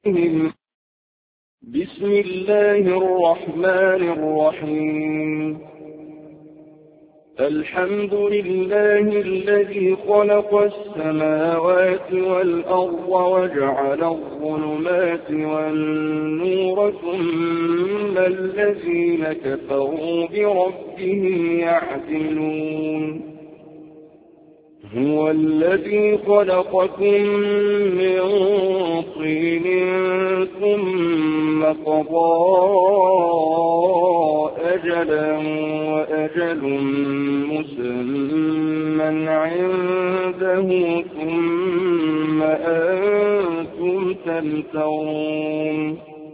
بسم الله الرحمن الرحيم الحمد لله الذي خلق السماوات والأرض وجعل الظلمات والنور ثم الذين كفروا بربهم يعدلون هو الذي خلقكم من طين ثم قضى أجلا وأجل مسمى عنده ثم أنتم تمترون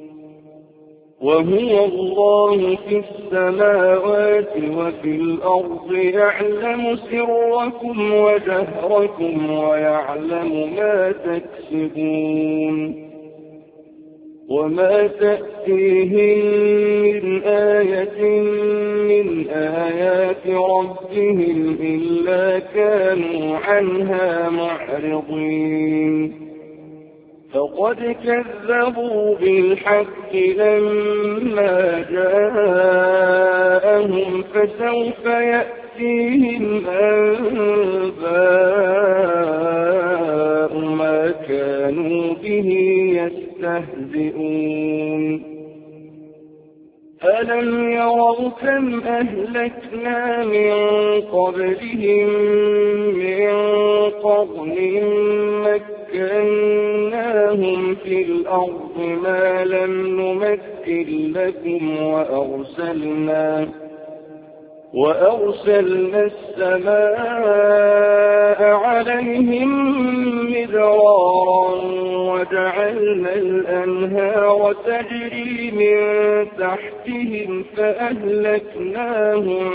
وهو الله في السماوات وفي الأرض يعلم سركم وجهركم ويعلم ما تكسبون وما تأتيهم من آية من آيات ربهم إلا كانوا عنها معرضين فقد كذبوا بالحق لما جاءهم فسوف يأتيهم أنباء ما كانوا به يستهزئون ألم يروا كم أهلكنا من قبلهم من قرن مكناهم في الأرض ما لم نمكن لكم وأرسلنا السماء عليهم مدرارا وجعلنا الأنهار تجري من تحتهم فأهلكناهم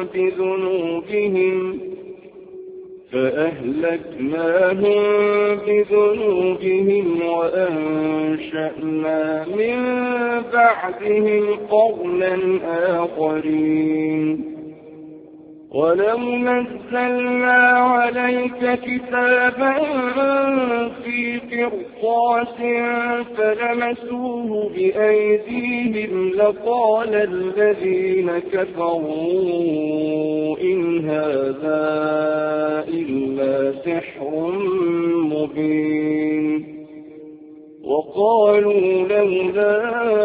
بذنوبهم وأنشأنا من بعدهم قرنا آخرين ولو نزلنا عليك كتابا في قرطاس فلمسوه بأيديهم لقال الذين كفروا إن هذا إلا سحر مبين وقالوا لولا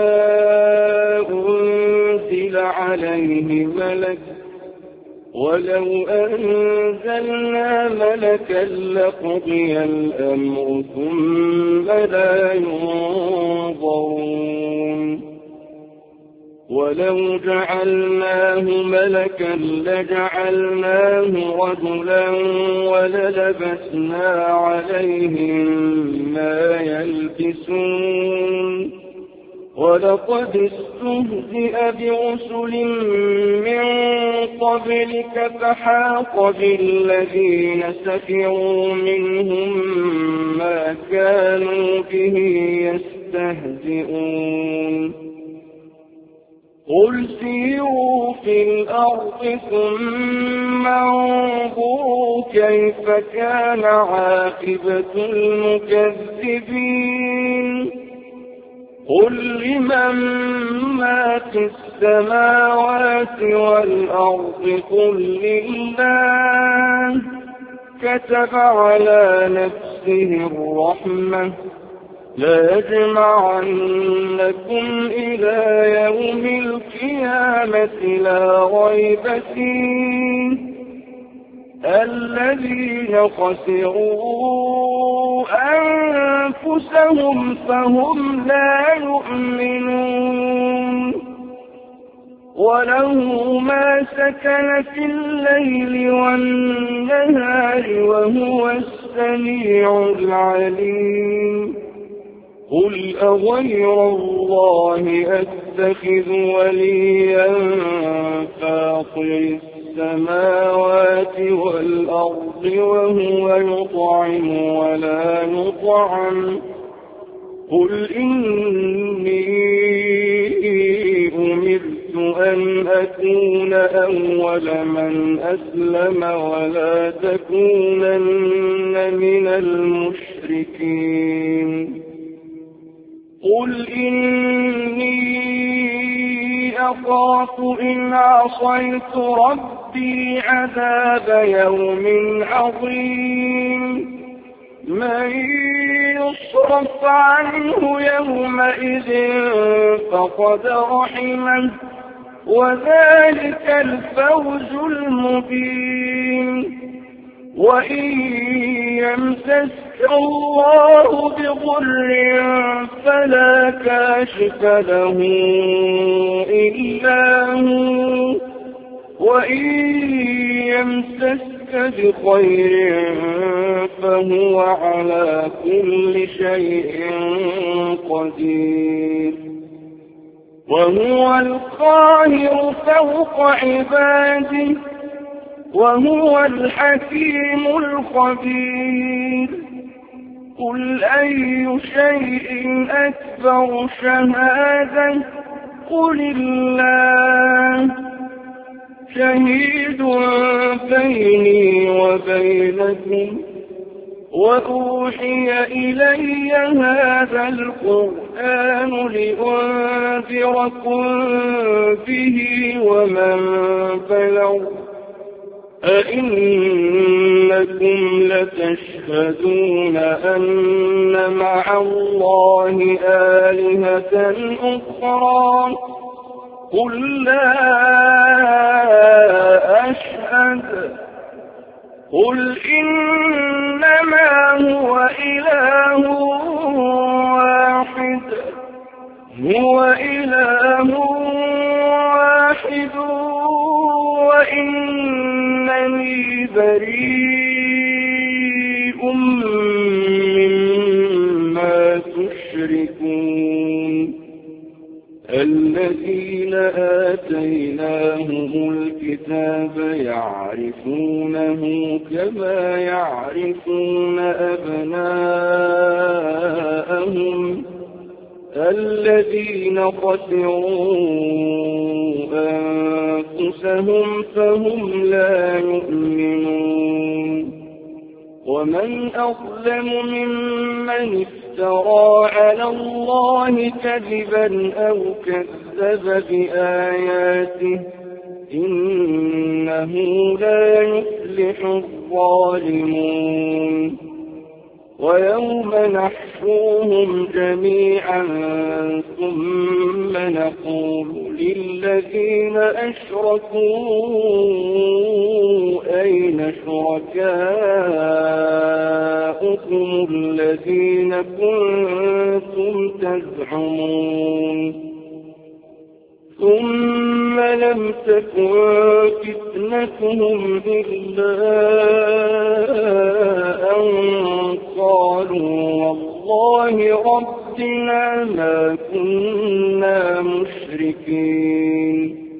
أنزل عليه ملك ولو أنزلنا ملكا لقضي الأمر ثم لا ينظرون ولو جعلناه ملكا لجعلناه رجلا وللبسنا عليهم ما يلبسون ولقد استهزئ برسل من قبلك فحاق بالذين سخروا منهم ما كانوا به يستهزئون قل سيروا في الأرض ثم انظروا كيف كان عاقبة المكذبين قل لمن ما في السماوات والأرض قل لله كتب على نفسه الرحمة ليجمعنكم إلى يوم القيامة لا ريب فيه الذين خسروا أنفسهم فهم لا يؤمنون وله ما سكن في الليل والنهار وهو السميع العليم قل أغير الله أتخذ وليا فاطر السماوات والأرض وهو يطعم ولا يطعم قل إني أمرت أن أكون أول من أسلم ولا تكونن من المشركين قل إني أخاف إن عصيت ربي عذاب يوم عظيم من يصرف عنه يومئذ فقد رحمه وذلك الفوز المبين وإن يمسسك الله بضر فلا كاشف له إلا هو وإن يمسسك بخير فهو على كل شيء قدير وهو القاهر فوق عباده وهو الحكيم الخبير قل أي شيء أكبر شهادة قل الله شهيد بيني وبينكم وأوحي إلي هذا القرآن لأنذركم به ومن بلغ أئنكم لتشهدون أن مع الله آلهة أخرى قل لا أشهد قل إنما هو إله واحد وإنني بريء مما تشركون الذين آتيناهم الكتاب يعرفونه كما يعرفون أبناءهم الذين خسروا أنفسهم فهم لا يؤمنون ومن أظلم ممن افترى على الله كذبا أو كذب بآياته إنه لا يفلح الظالمون ويوم نحشوهم جميعا ثم نقول للذين أشركوا أين شركاؤكم الذين كنتم تزعمون ثم لم تكن فتنتهم إلا أن قالوا والله ربنا ما كنا مشركين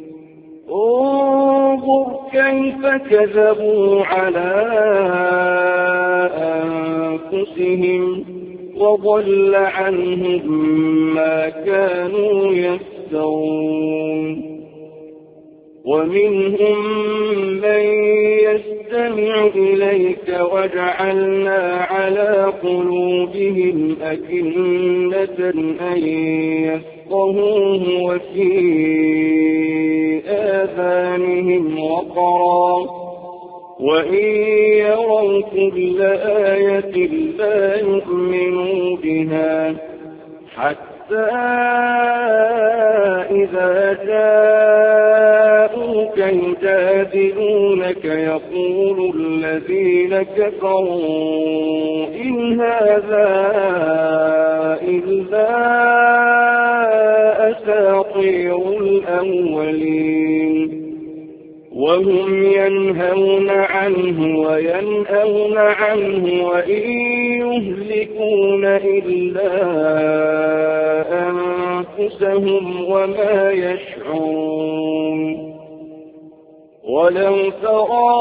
انظر كيف كذبوا على أنفسهم وضل عنهم ما كانوا يفترون ومنهم من يستمع إليك وجعلنا على قلوبهم أكنة أن يفقهوه وفي آذانهم وقرا وإن يروا كل آية لا يؤمنوا بها حتى إذا جاءوك يجادلونك يقول الذين كفروا إن هذا إلا أساطير الأولين وهم ينهون عنه وينأون عنه وإن يهلكون إلا أنفسهم وما يشعرون ولو ترى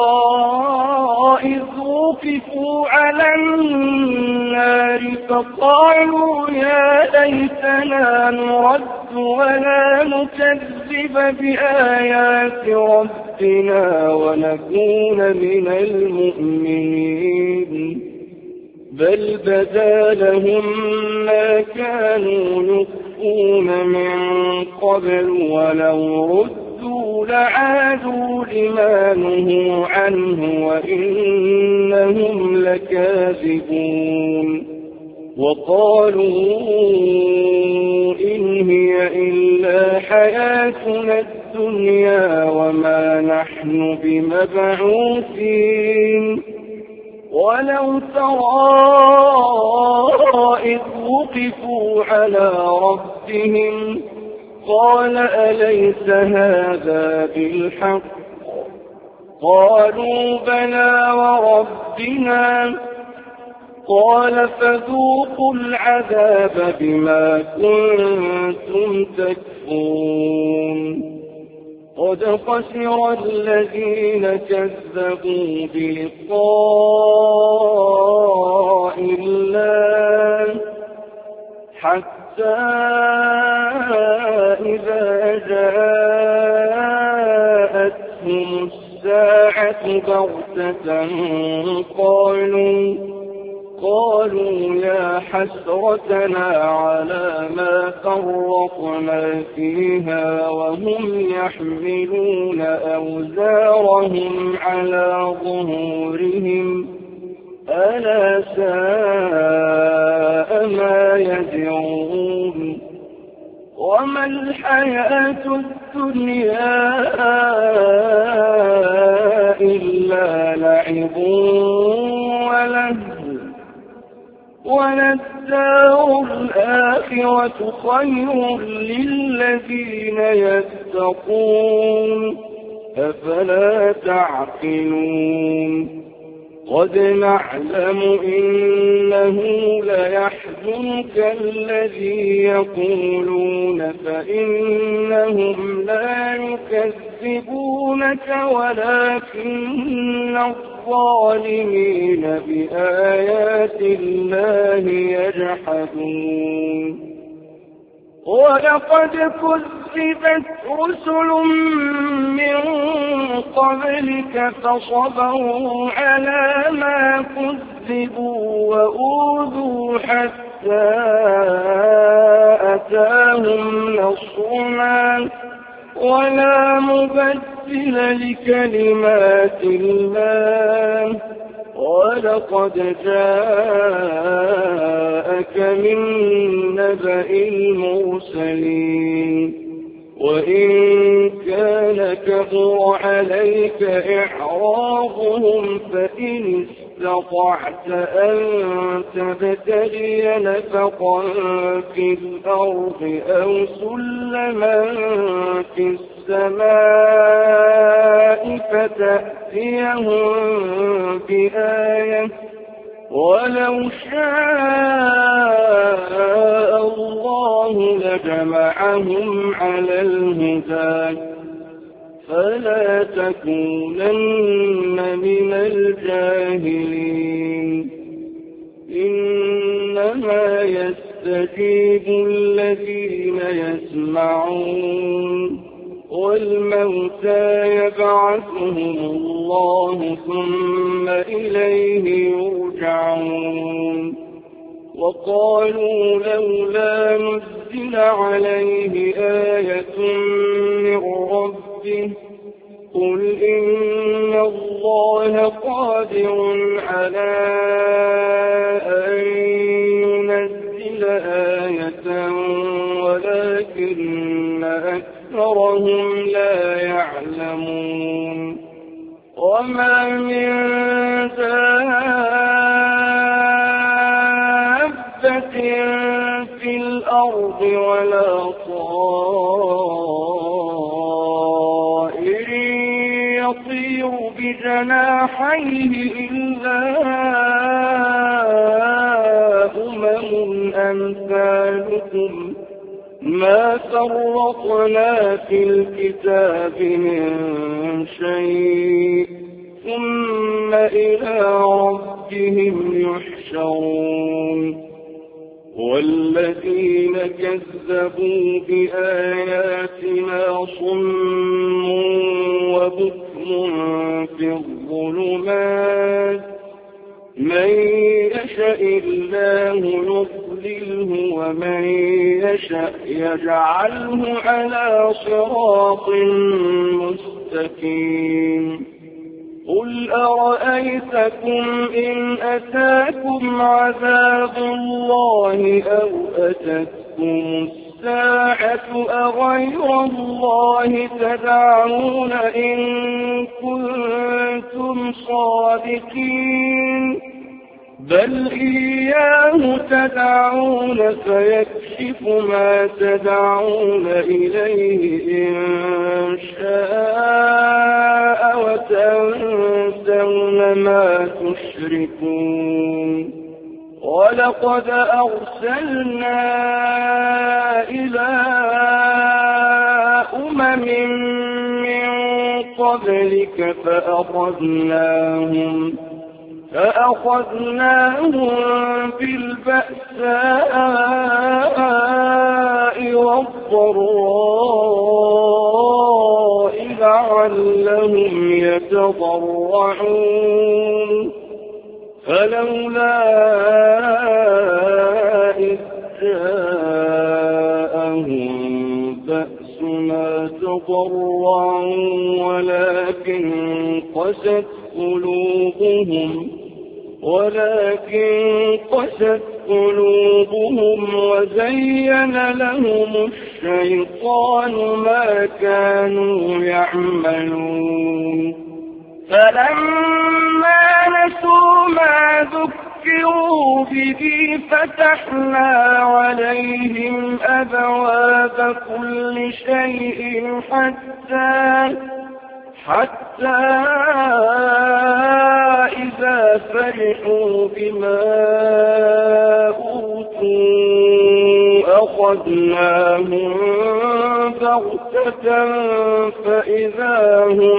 إذ وقفوا على النار فقالوا يا ليتنا نرد ولا نكذب بآيات ربنا ونكون من المؤمنين بل بدا لهم ما كانوا يخفون من قبل ولو ردوا لعادوا لما نهوا عنه وإنهم لكاذبون وقالوا إن هي إلا حياتنا الدنيا وما نحن بمبعوثين ولو ترى إذ وقفوا على ربهم قال أليس هذا بالحق قالوا بلى وربنا قال فذوقوا العذاب بما كنتم تكفرون قد خسر الذين كذبوا بلقاء الله حتى إذا جاءتهم الساعة بغتة قالوا يا حسرتنا على ما فرطنا فيها وهم يحملون أوزارهم على ظهورهم ألا ساء ما يزرون وما الحياة الدنيا إلا لعب وللدار الآخرة خير للذين يتقون أفلا تعقلون قد نعلم إنه ليحزنك الذي يقولون فإنهم لا يكذبونك ولكن الظالمين بآيات الله يجحدون ولقد كذبت رسل من قبلك فصبروا على ما كذبوا وأوذوا حتى أتاهم نصرنا ولا مبدل لكلمات الله ولقد جاءك من نبأ المرسلين وإن كان كبر عليك إعراضهم فإن استطعت أن تبتغي نفقا في الأرض أو سلما في السماء فتأتيهم بآية ولو شاء الله لجمعهم على الهدى فلا تكونن من الجاهلين إنما يستجيب الذين يسمعون والموتى يبعثهم الله ثم إليه يرجعون وقالوا لولا نزل عليه آية من ربه قل إن الله قادر على أن ينزل آية ولكن أكثرهم لا يعلمون وما من دابة في الأرض ولا طائر يطير بجناحيه إلا أمثالكم ما فرطنا في الكتاب من شيء ثم إلى ربهم يحشرون والذين كذبوا بآياتنا صم وبكم في الظلمات من يشاء يشأ الله يضلله ومن يشأ يجعله على صراط مستقيم قل أرأيتكم إن أتاكم عذاب الله أو أتتكم الساعة أغير الله تدعون إن كنتم صادقين بل إياه تدعون فيكشف ما تدعون إليه إن شاء وتنسون ما تشركون ولقد أرسلنا إلى أمم من قبلك فأخذناهم بالبأساء والضراء لعلهم يتضرعون فلولا إذ جاءهم بأسنا تضرعوا ولكن قست قلوبهم وزين لهم الشيطان ما كانوا يعملون فلما نسوا ما ذكروا به فتحنا عليهم أبواب كل شيء حتى إذا فرحوا بما أوتوا أخذناهم بغتة فإذا هم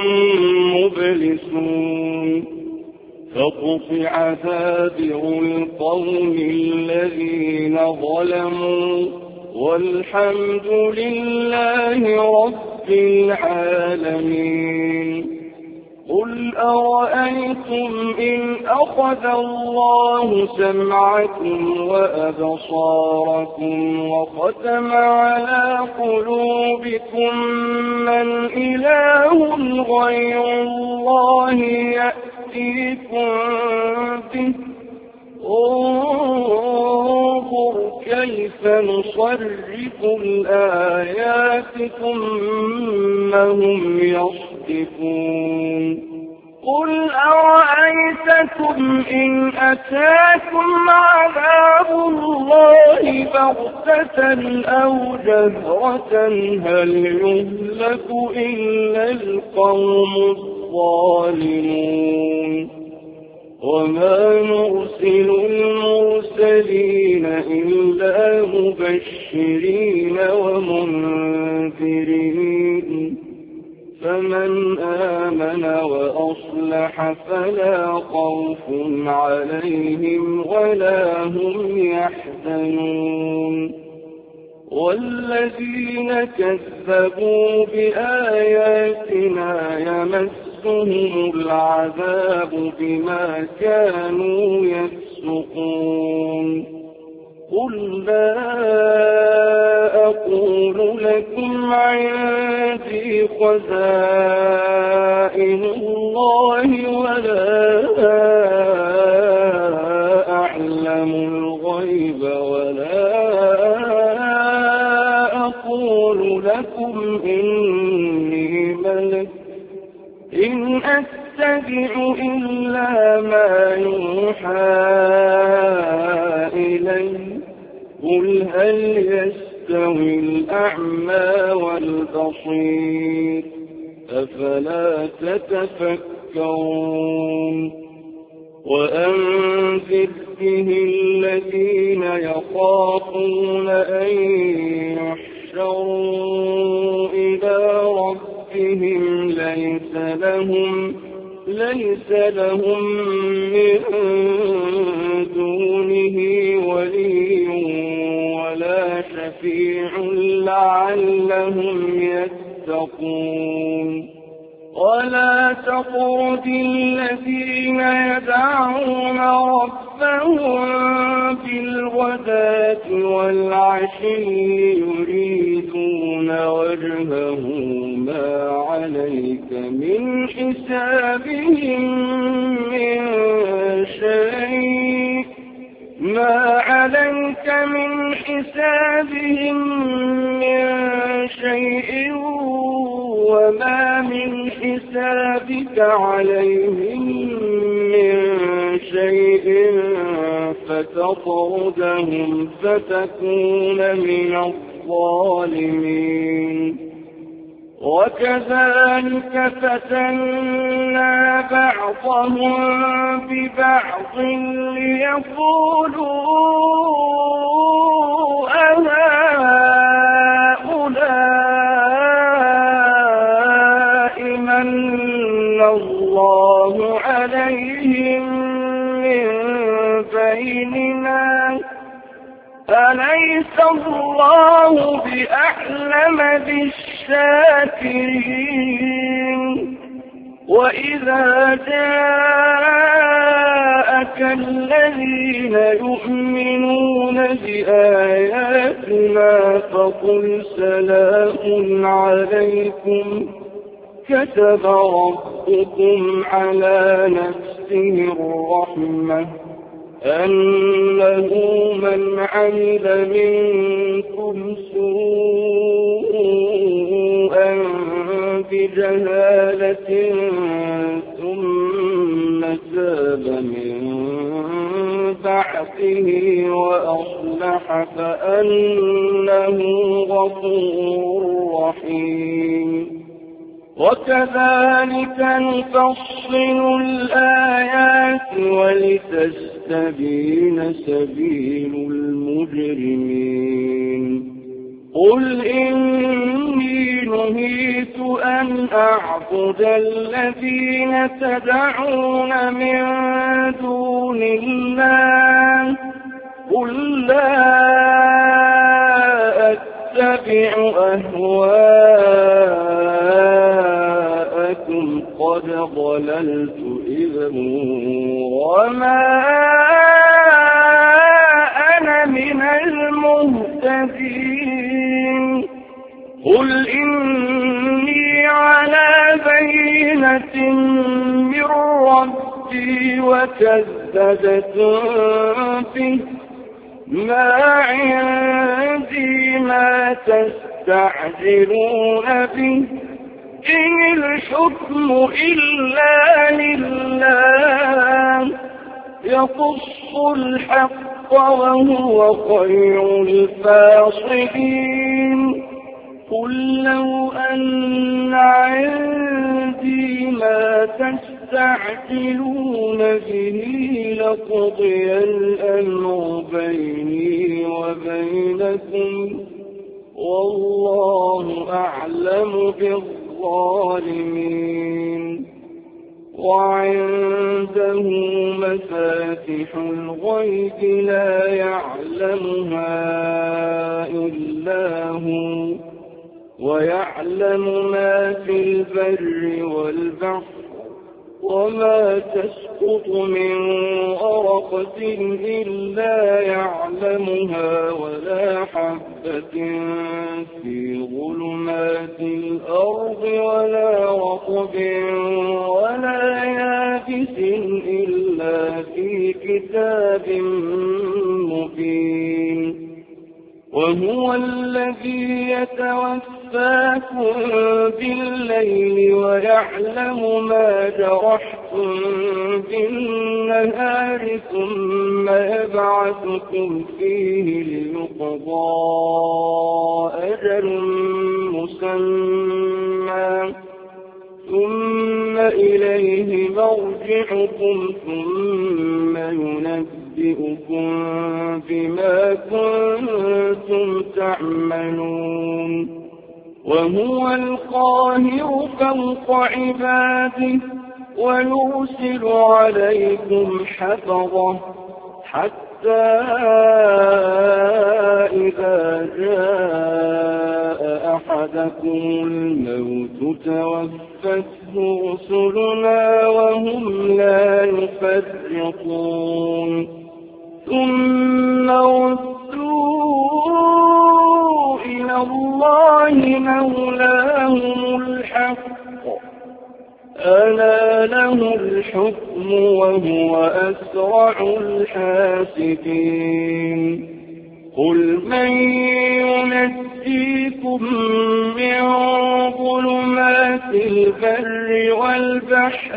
مبلسون فقطع دابر القوم الذين ظلموا والحمد لله رب العالمين قل أرأيتم إن أخذ الله سمعكم وأبصاركم وختم على قلوبكم من إله غير الله يأتيكم به انظر كيف نصرف الآيات ثم هم يصدفون قل أرأيتكم إن أتاكم عذاب الله بغتة أو جهرة هل يهلك إلا القوم الظالمون وما نرسل المرسلين إلا مبشرين ومنذرين فمن آمن وأصلح فلا خوف عليهم ولا هم يحزنون والذين كذبوا بآياتنا يمسهم العذاب بما كانوا يفسقون قل لا أقول لكم عندي خزائن الله ولا أعلم الغيب ولا أقول لكم إني ملك إن أتبع إلا ما يوحى إلي قل هل يستوي الأعمى والبصير أفلا تتفكرون وأنذر به الذين يخافون أن يحشروا إلى ربهم ليس لهم من دونه ولي ولا شفيع لعلهم يتقون ولا تطرد الذين يدعون ربهم فهم بالغداة والعشي يريدون وجهه ما عليك من حسابهم من شيء وما من حسابك عليهم من شيء فتطردهم فتكون من الظالمين وكذلك فتنا بعضهم ببعض ليقولوا أهؤلاء من الله عليهم من بيننا أليس الله بأعلم بالشاكرين وإذا جاءك الذين يؤمنون بآياتنا فقل سلام عليكم كتب ربكم على نفسه الرحمة أنه من عمل منكم سوءا بجهالة ثم تاب من بعده وأصلح فأنه غفور رحيم وكذلك نفصل الآيات ولتستبين سبيل المجرمين قل إني نهيت أن أعبد الذين تدعون من دون الله قل لا أتبع أهواءكم قد ضللت إذا وما أنا من المهتدين قل إني على بينة من ربي وكذبتم به ما عندي ما تستعجلون به إن الحكم إلا لله يقص الحق وهو خير الفاصلين قل لو أن عندي ما تستعجلون به لقضي الأمر بيني وبينكم والله أعلم بالظالمين وعنده مفاتح الغيب لا يعلمها إلا هو ويعلم ما في البر والبحر وما تسقط من ورقة إلا يعلمها ولا حبة في ظلمات الأرض ولا رطب ولا يابس إلا في كتاب مبين وهو الذي يتوفاكم بالليل ويعلم ما جرحتم بالنهار ثم يبعثكم فيه ليقضى أجل مسمى ثم إليه مرجعكم ثم ينبئكم بما كنتم تعملون وهو القاهر فوق عباده ويرسل عليكم حفظه حتى إذا جاء أحدكم الموت توفته رسلنا وهم لا يفرطون ثم ردوا إلى الله مولاهم الحق ألا له الحكم وهو أسرع الحاسبين قل من ينجيكم من ظلمات البر والبحر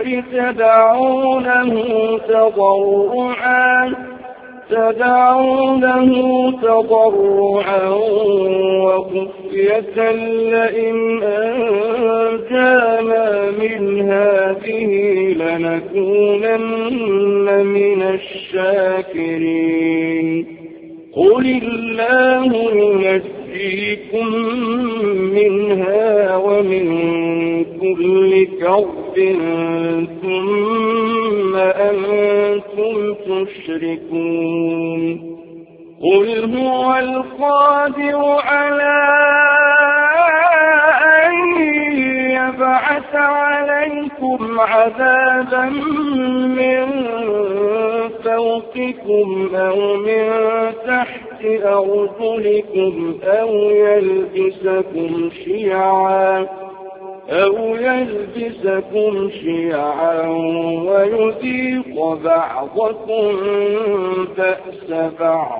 تدعونه تضرعا وخفية لئن أنجانا من هذه لنكونن من الشاكرين قل الله ينجيكم منها ومن كل كرب ثم أنتم تشركون قل هو القادر على أن يبعث عليكم عذابا من فوقكم أو من تحت أرجلكم أو يلبسكم شيعا ويذيق بعضكم بأس بعض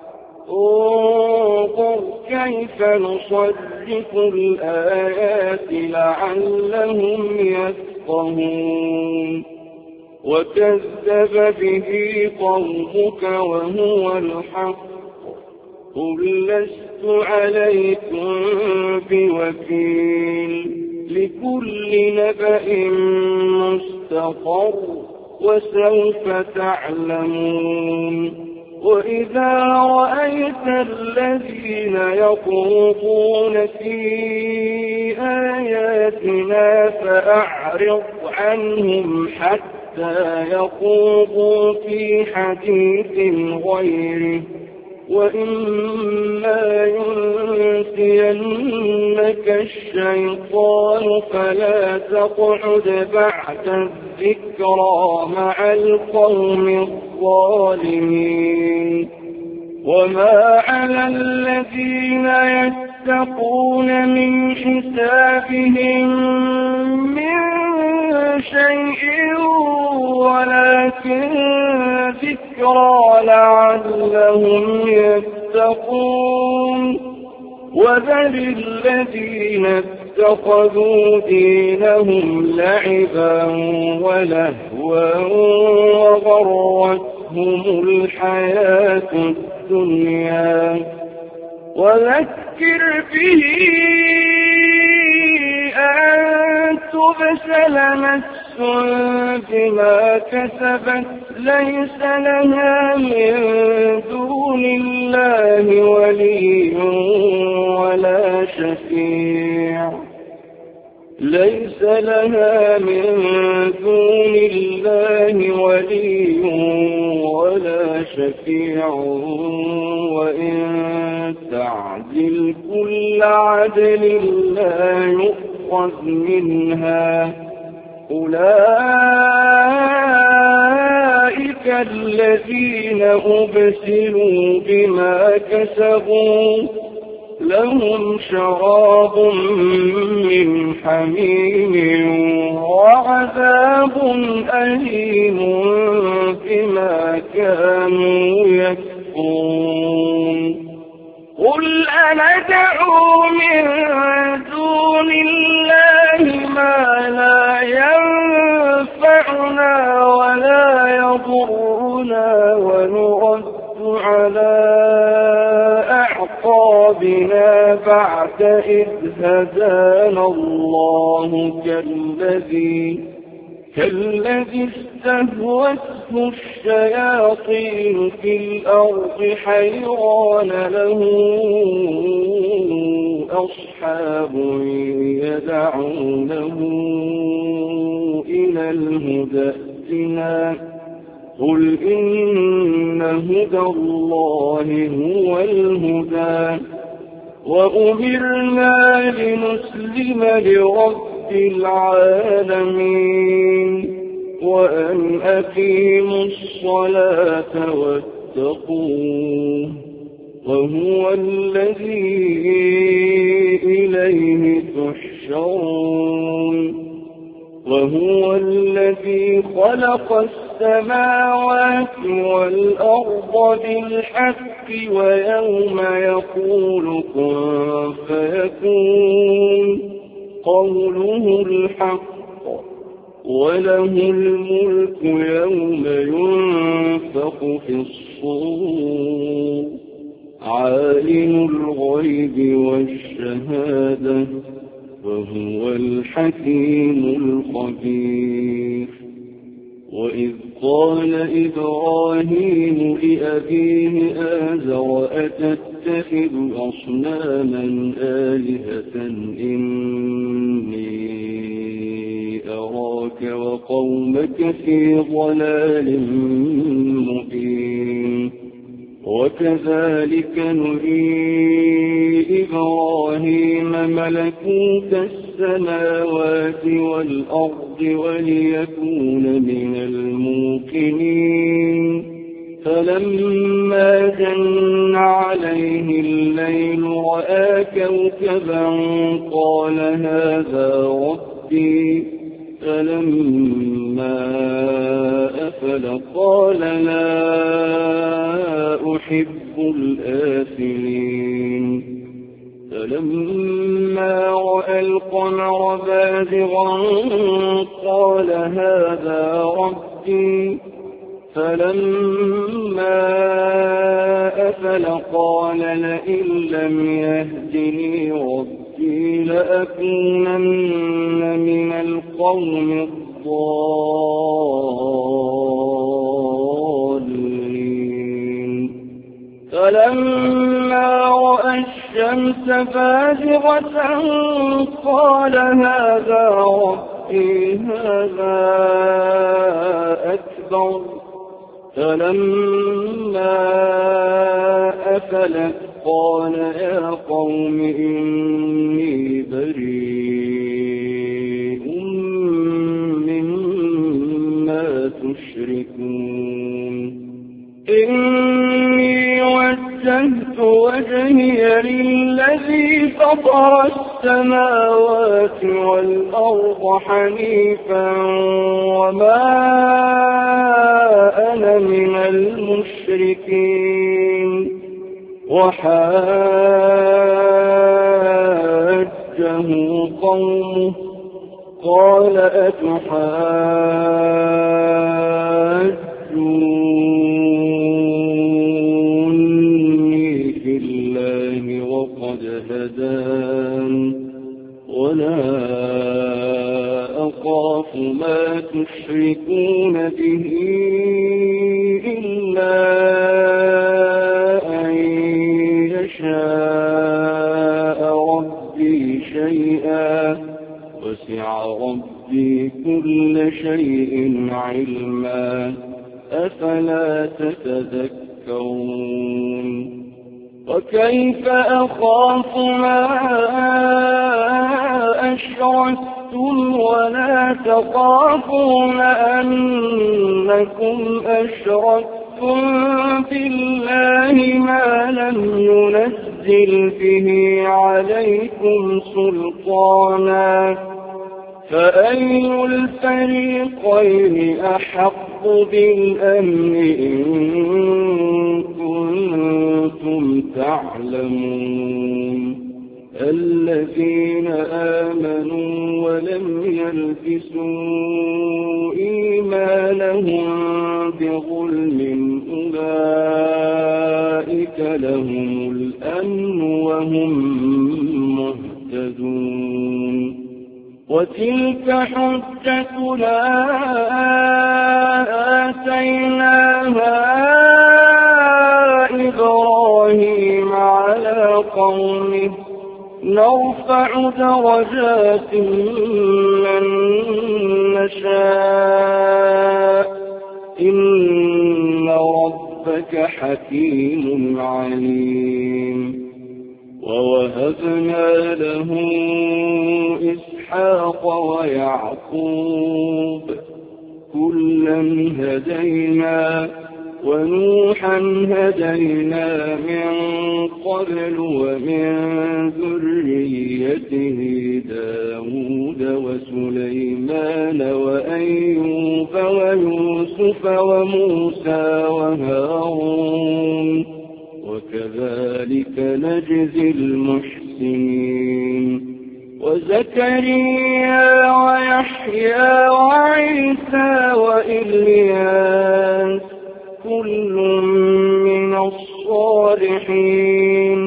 انظر كيف نصرف الآيات لعلهم يفقهون وكذب به قومك وهو الحق قل لست عليكم بوكيل لكل نبأ مستقر وسوف تعلمون وإذا رأيت الذين يخوضون في آياتنا فأعرض عنهم حتى يخوضوا في حديث غيره وإما ينسينك الشيطان فلا تقعد بعد الذكرى مع القوم الظالمين وما على الذين يتقون من حسابهم من شيء ولكن ذكرى لعلهم يتقون وذل الذين اتخذوا دينهم لعبا ولهوا وغرتهم الحياة الدنيا وذكر به أن تبسل نفس بما كسبت ليس لها من دون الله ولي ولا شفيع ليس لها من دون الله ولي ولا شفيع وإن تعدل كل عدل لا يؤخذ منها أولئك الذين أبسلوا بما كسبوا لهم شراب من حميم وعذاب أليم بما كانوا يكفرون قل أندعو من دون الله ما لا ينفعنا ولا يضرنا ونرد على أعقابنا بعد إذ هدانا الله كالذي استهوته الشياطين في الأرض حيران له أصحاب يدعونه إلى الهدى ائتنا قل إن هدى الله هو الهدى وأمرنا لنسلم لرب العالمين وأن أقيموا الصلاة واتقوه وهو الذي إليه تحشرون وهو الذي خلق السماوات والأرض بالحق ويوم يقول كن فيكون قوله الحق وله الملك يوم ينفخ في الصور عالم الغيب والشهادة وهو الحكيم الخبير وإذ قال إبراهيم لأبيه آزر أتتخذ أصناما آلهة إني أراك وقومك في ضلال مبين وكذلك نري إبراهيم ملكوت السماوات والأرض وليكون من الموقنين فلما جن عليه الليل رأى كوكبا قال هذا ربي فلما أفل قال لا أحب الآفلين فلما رأى القمر بازغا قال هذا ربي فلما أفل قال لئن لم يهدني ربي لأكونن من القوم الضالين فلما رأى الشمس بازغة قال هذا ربي هذا أكبر فلما أفلت قال يا قوم إني بريء مما تشركون إني وجهت وجهي للذي فطر السماوات والأرض حنيفا وما أنا من المشركين وحاجه قومه قال أتحاجوني في الله وقد هدان ولا أخاف ما تشركون به إلا أن يشاء ربي شيئا وسع ربي كل شيء علما أفلا تتذكرون وكيف أخاف ما أشركتم ولا تخافون أنكم أشركتم بالله ما لم ينزل به عليكم سلطانا فأي الفريقين أحق بالأمن إن كنتم تعلمون الذين آمنوا ولم يلبسوا إيمانهم بظلم أولئك لهم الأمن وهم مهتدون وتلك حجتنا آتيناها إبراهيم على قومه نرفع درجات من نشاء إن ربك حكيم عليم ووهبنا له إسحاق ويعقوب كلا هدينا ونوحا هدينا من قبل ومن ذريته داود وسليمان وأيوب ويوسف وموسى وهارون وكذلك نجزي المحسنين وزكريا ويحيى وعيسى وإلياس كل من الصالحين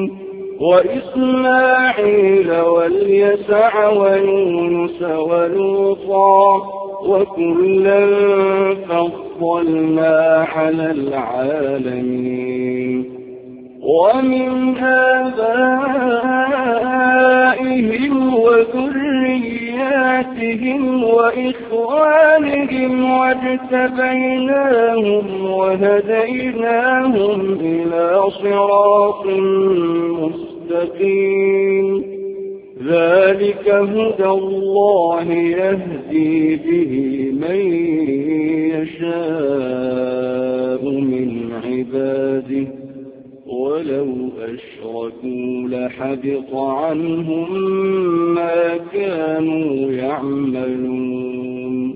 وإسماعيل واليسع ويونس ولوطا وكلا فضلنا على العالمين ومن آبائهم وذرياتهم وإخوانهم واجتبيناهم وهديناهم إلى صراط مستقيم ذلك هدى الله يهدي به من يشاء من عباده ولو أشركوا لحبط عنهم ما كانوا يعملون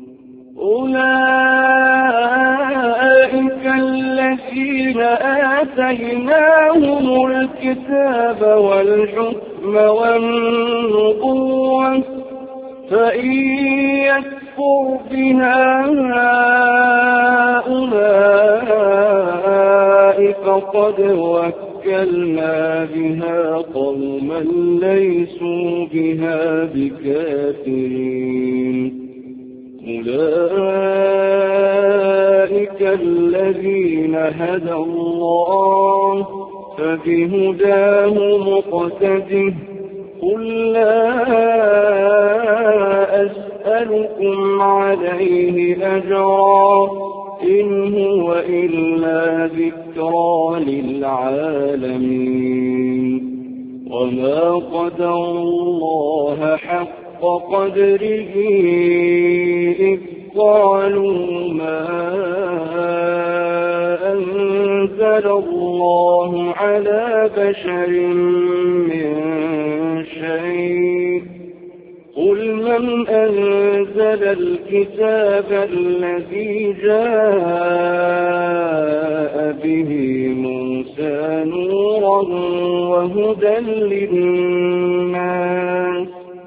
أولئك الذين آتيناهم الكتاب والحكم والنبوة فإن يكفر بها هؤلاء فقد وكلنا بها قوما ليسوا بها بكافرين أولئك الذين هدى الله فبهداه مقتده قل لا أسألكم عليه أجرا إن هو إلا ذكرى للعالمين وما قدر الله حق قدره إذ قالوا ما أنزل الله على بشر من شيء قل من أنزل الكتاب الذي جاء به موسى نورا وهدى للناس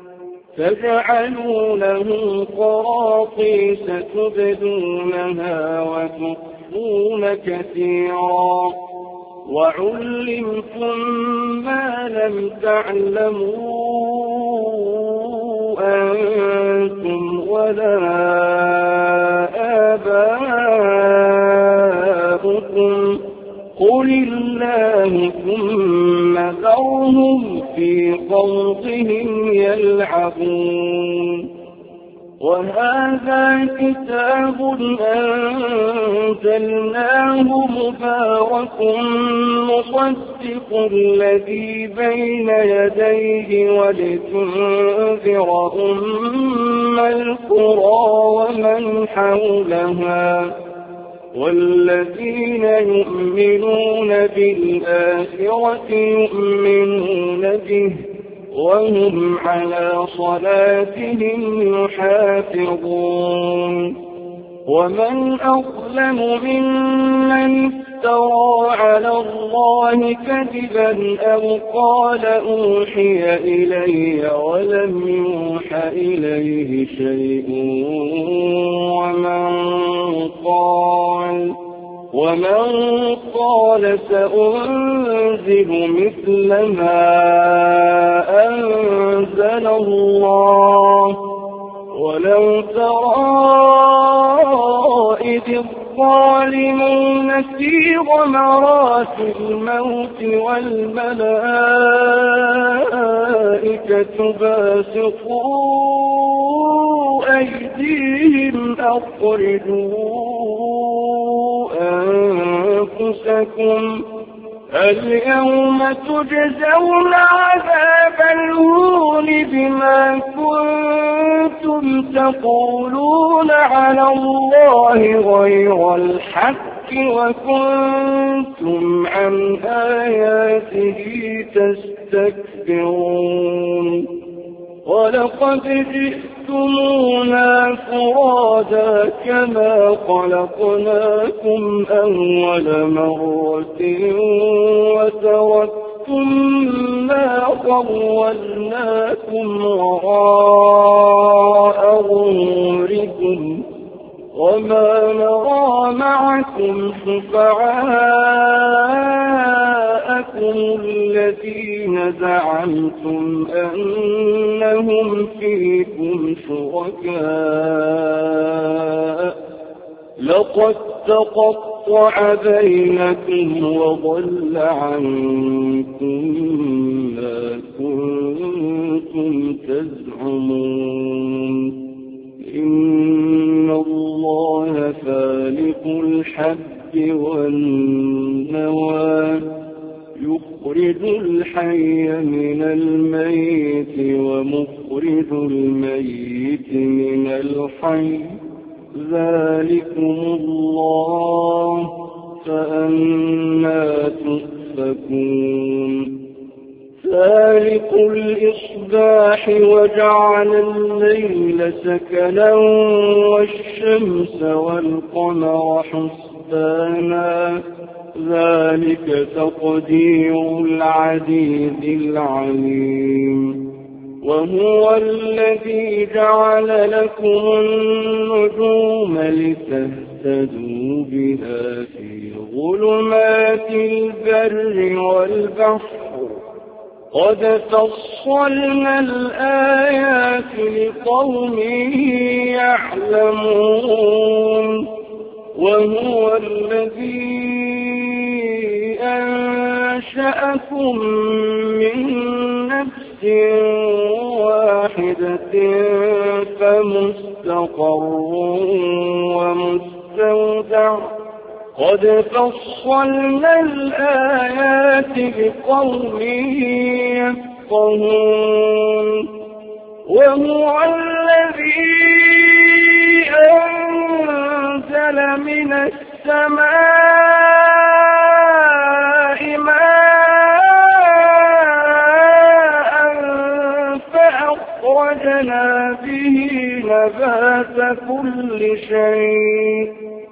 تجعلونه قراطيس تبدونها وتخفون كثيرا وعلمتم ما لم تعلموا أنتم ولا آباؤكم قل الله ثم ذرهم في خوضهم يلعبون وهذا كتاب أنزلناه مبارك مصدق الذي بين يديه ولتنذر أم القرى ومن حولها والذين يؤمنون بالآخرة يؤمنون به وهم على صلاتهم يحافظون ومن أظلم ممن افترى على الله كذبا أو قال أوحي إلي ولم يوح إليه شيء ومن قال سأنزل مثل ما أنزل الله ولو ترى إذ الظالمون في غمرات الموت والملائكة باسطوا أيديهم أخرجوا أنفسكم اليوم تجزون عذاب الهون بما كنتم تقولون على الله غير الحق الحق وكنتم عن آياته تستكبرون ولقد جئتمونا فرادا كما خلقناكم أول مرة وتركتم ما خولناكم وراء ظهوركم وما نرى معكم شفعاءكم الذين زعمتم أنهم فيكم شركاء لقد تقطع بينكم وضل عنكم ما كنتم تزعمون إن الله فالق الحب والنوى يخرج الحي من الميت ومخرج الميت من الحي ذلكم الله فأنى تؤفكون فالق الإصباح وجعل الليل سكنا والشمس والقمر حسبانا ذلك تقدير العزيز العليم وهو الذي جعل لكم النجوم لتهتدوا بها في ظلمات البر والبحر قد فصلنا الآيات لقوم يعلمون وهو الذي أنشأكم من نفس واحدة فمستقر ومستودع قد فصلنا الآيات لقوم يفقهون وهو الذي أنزل من السماء ماء فأخرجنا به نبات كل شيء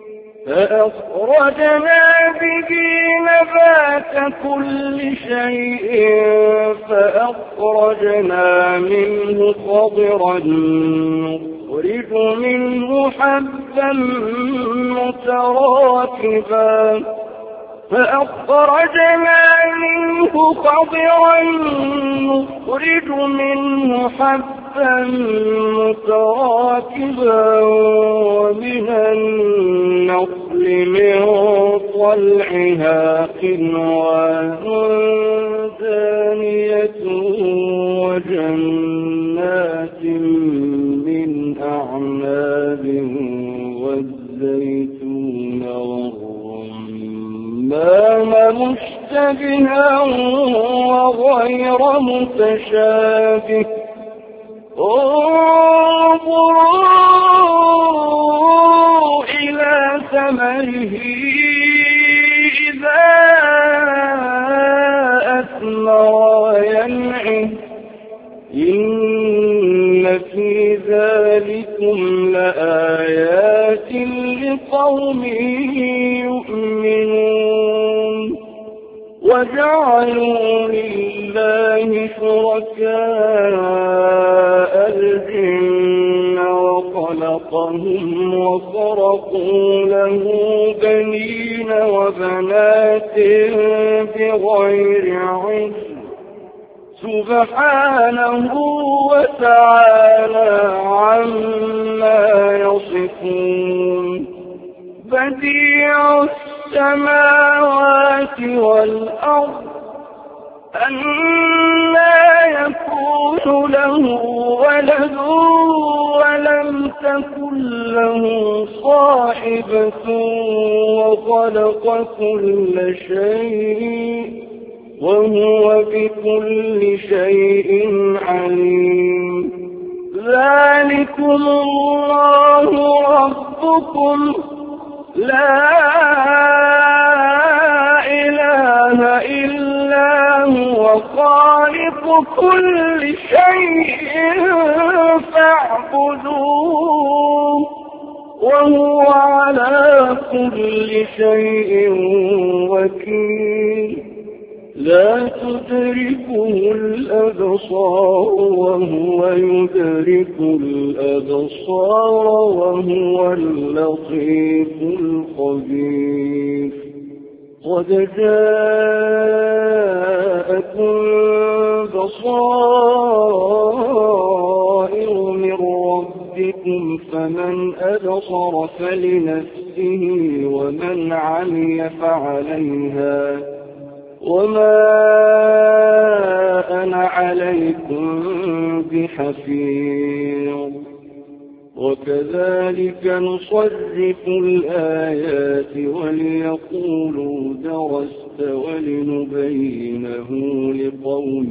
فأخرجنا منه خضرا نخرج منه حبا متراكبا ومن النخل من طلعها قنوان دانية وجنات من أعناب والزيتون والرمان مشتبها وغير متشابه انظروا إلى ثمره إذا أثمر وينعه إن في ذلكم لآيات لقوم يؤمنون وجعلوا لله شركاء الجن وخلقهم وخرقوا له بنين وبنات بغير علم سبحانه وتعالى عما يصفون بديع السماوات والأرض أنى يكون له ولد ولم تكن له صاحبة وخلق كل شيء وهو بكل شيء عليم ذلكم الله ربكم لا إله إلا هو خالق كل شيء فاعبدوه وهو على كل شيء وكيل لا تدركه الأبصار وهو يدرك الأبصار وهو اللطيف الخبير قد جاءكم بصائر من ربكم فمن أبصر فلنفسه ومن عمي فعليها وما أنا عليكم بحفيظ وكذلك نصرف الآيات وليقولوا درست ولنبينه لقوم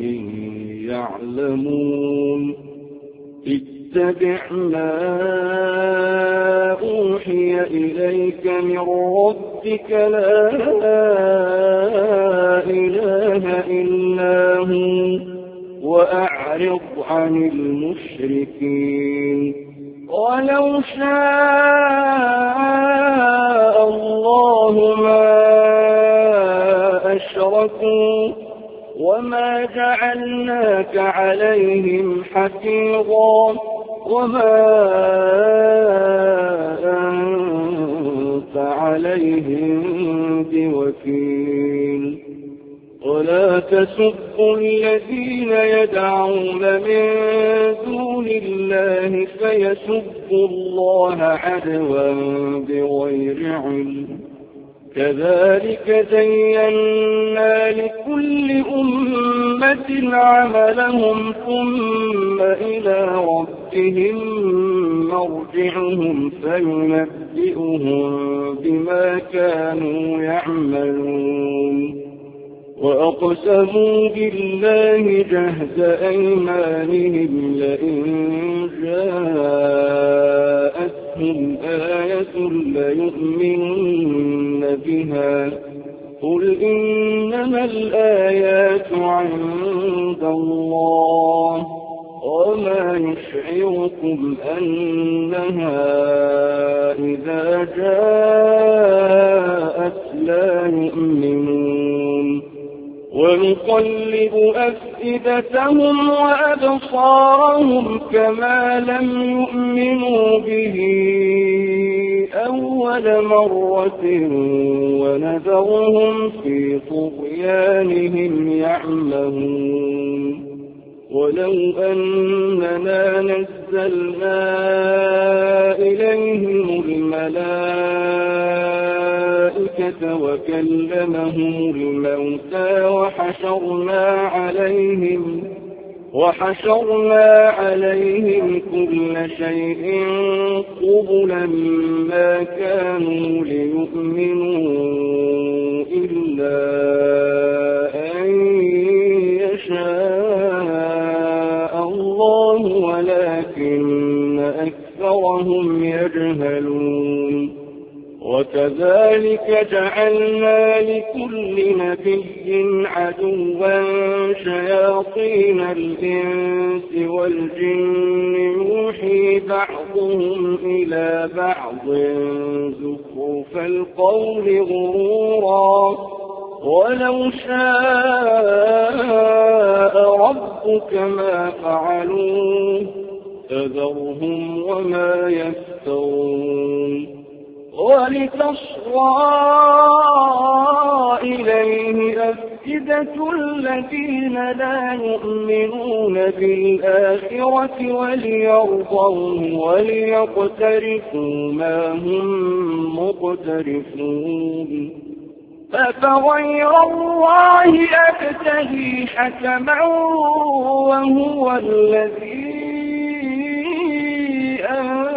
يعلمون اتبع ما أوحي إليك من ربك لا إله إلا هو وأعرض عن المشركين ولو شاء الله ما أشركوا وما جعلناك عليهم حفيظا وما أنت عليهم بوكيل ولا تسبوا الذين يدعون من دون الله فيسبوا الله عدوا بغير علم كذلك زينا لكل أمة عملهم ثم إلى ربهم مرجعهم فينبئهم بما كانوا يعملون وأقسموا بالله جهد أيمانهم لئن جاءتهم آية ليؤمنن بها قل إنما الآيات عند الله وما يشعركم أنها إذا جاءت لا يؤمنون ونقلب أفئدتهم وأبصارهم كما لم يؤمنوا به أول مرة ونذرهم في طغيانهم يعمهون ولو أننا نزلنا إليهم الملائكة وكلمهم الموتى وحشرنا عليهم كل شيء قبلا ما كانوا ليؤمنوا إلا أن يشاء الله ولكن أكثرهم يجهلون وكذلك جعلنا لكل نبي عدوا شياطين الإنس والجن يوحي بعضهم إلى بعض زخرف القول غرورا ولو شاء ربك ما فعلوه فذرهم وما يفترون ولتصغى إليه أفئدة الذين لا يؤمنون بالآخرة وليرضوه وليقترفوا ما هم مقترفون أفغير الله أبتغي حكما وهو الذي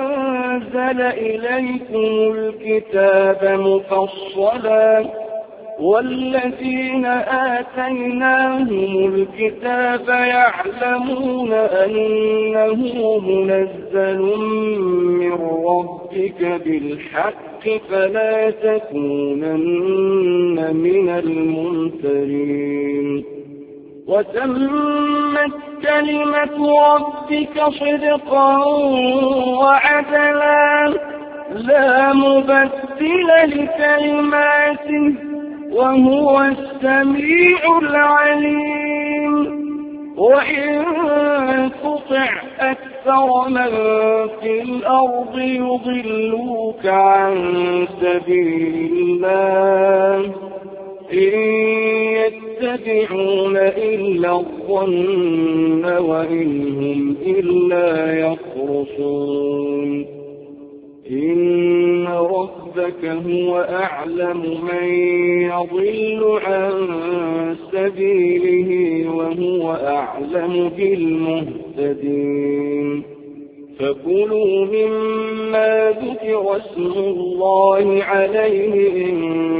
أنزل إليكم الكتاب مفصلا والذين آتيناهم الكتاب يعلمون أنه منزل من ربك بالحق فلا تكونن من الممترين وتمت كلمة ربك صدقا وعدلا لا مبدل لكلماته وهو السميع العليم وإن تطع أكثر من في الأرض يضلوك عن سبيل الله إن يتبعون إلا الظن وإن هم إلا يخرصون إن ربك هو أعلم من يضل عن سبيله وهو أعلم بالمهتدين فكلوا مما ذكر اسم الله عليه إن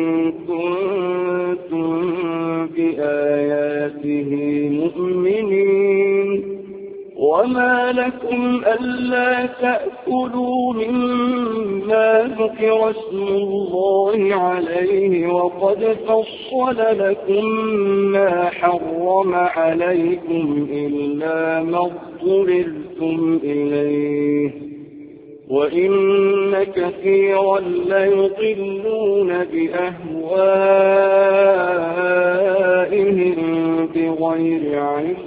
كنتم بآياته مؤمنين وما لكم ألا تأكلوا مما ذكر اسم الله عليه وقد فصل لكم ما حرم عليكم إلا ما اضطررتم إليه وإن كثيرا ليضلون بأهوائهم بغير علم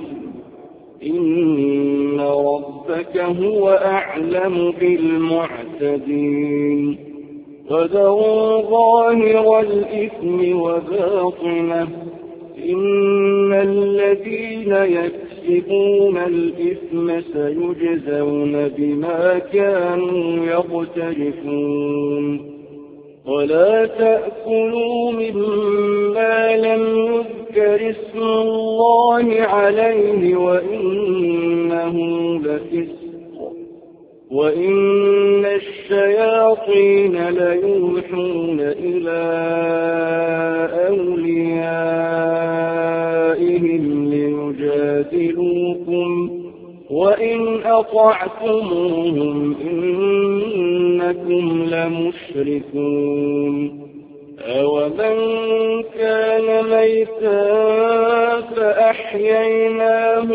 إن ربك هو أعلم بالمعتدين وذروا ظاهر الإثم وباطنه إن الذين يكسبون الإثم سيجزون بما كانوا يقترفون ولا تأكلوا مما لم يذكر اسم الله عليه وإنه لفسق وإن الشياطين ليوحون إلى أوليائهم ليجادلوكم وإن أطعتموهم إنكم لمشركون أومن كان ميتا فأحييناه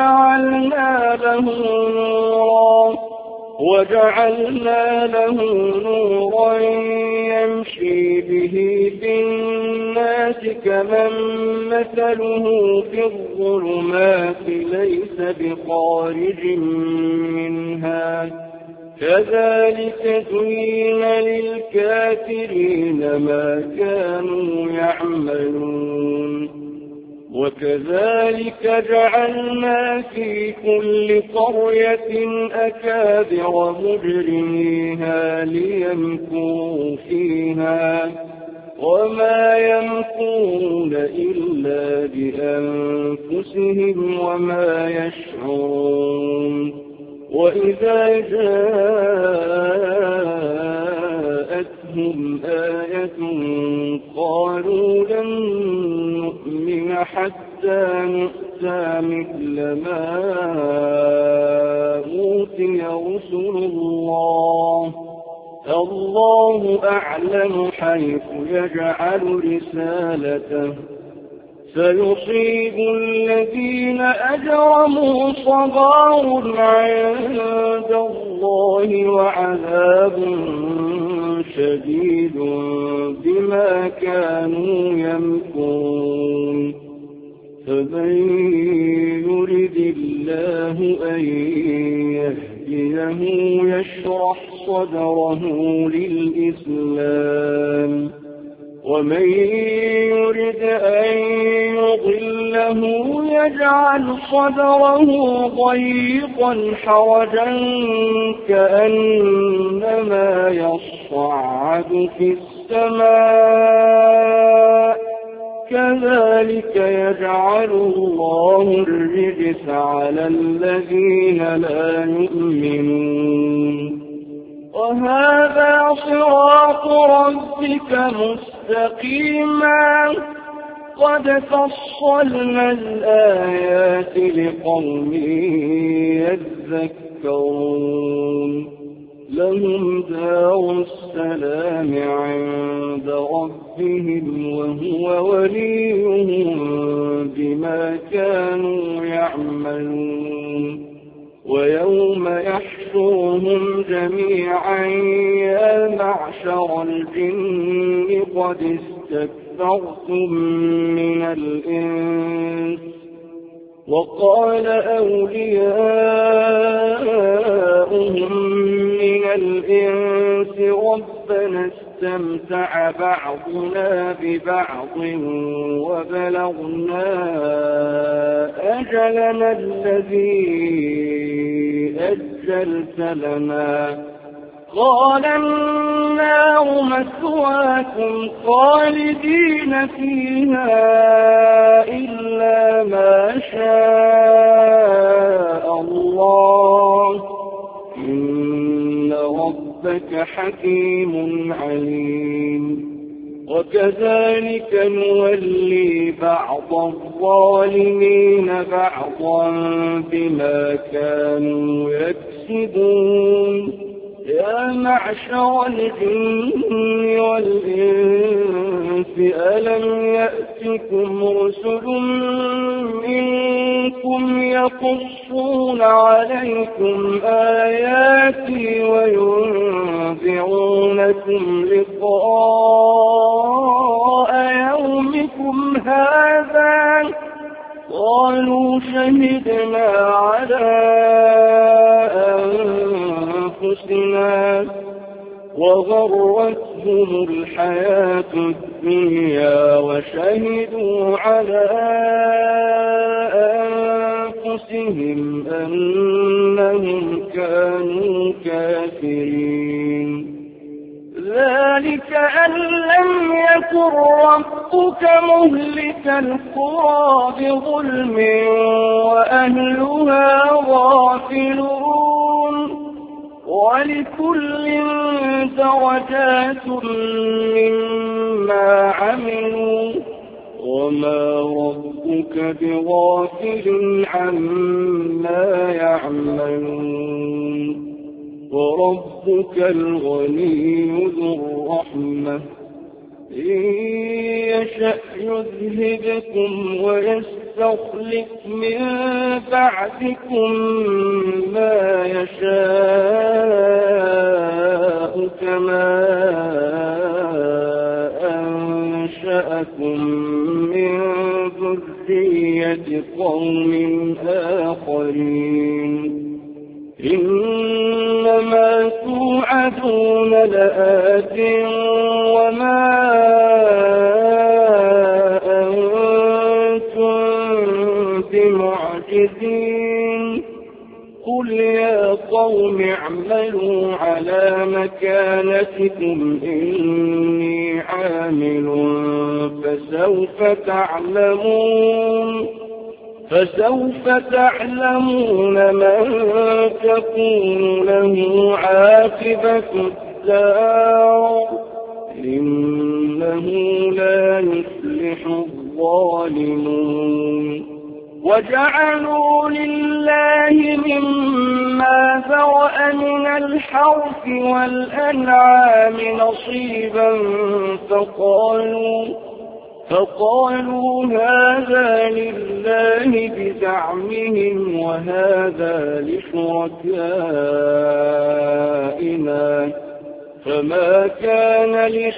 وجعلنا له نورا يمشي به في الناس كمن مثله في الظلمات ليس بخارج منها كذلك زين للكافرين ما كانوا يعملون وكذلك جعلنا في كل قرية أكابر مجرميها ليمكروا فيها وما يمكرون إلا بأنفسهم وما يشعرون وإذا جاءتهم آية قالوا لن نؤمن حتى نؤتى مثل ما أوتي رسل الله أعلم حيث يجعل رسالته سيصيب الذين أجرموا صغار عند الله وعذاب شديد بما كانوا يمكرون فمن يرد الله أن يهديه يشرح صدره للإسلام ومن يرد أن يضله يجعل صدره ضيقا حرجا كأنما يصعد في السماء كذلك يجعل الله الرجس على الذين لا يؤمنون وهذا صراط ربك مستقيم مستقيما قد فصلنا الآيات لقوم يذكرون لهم دار السلام عند ربهم وهو وليهم بما كانوا يعملون ويوم يحشرهم جميعا يا معشر الجن قد استكثرتم من الإنس وقال أولياؤهم من الإنس ربنا استمتع بعضنا ببعض وبلغنا أجلنا الذي أجلت لنا قال النار مثواكم خالدين فيها إلا ما شاء الله إن ربك حكيم عليم وكذلك نولي بعض الظالمين بعضا بما كانوا يكسبون يا معشر الجن والإنس ألم يأتكم رسل منكم يقصون عليكم آياتي وينذرونكم لقاء يومكم هذا قالوا شهدنا على أنفسنا وغرتهم الحياة الدنيا وشهدوا على أنفسهم أنهم كانوا كافرين ذلك أن لم يكن ربك مهلك القرى بظلم وأهلها غافلون ولكل درجات مما عملوا وما ربك بغافل عما يعملون وربك الغني ذو الرحمة إن يشأ يذهبكم ويستخلف من بعدكم ما يشاء كما أنشأكم من ذرية قوم آخرين إنما توعدون لآت وما أنتم بمعجزين قل يا قوم اعملوا على مكانتكم إني عامل فسوف تعلمون من تكون له عاقبة الدار إنه لا يفلح الظالمون وجعلوا لله مما ذرأ من الحرث والأنعام نصيبا فقالوا هذا لله بزعمهم وهذا لشركائنا فما كان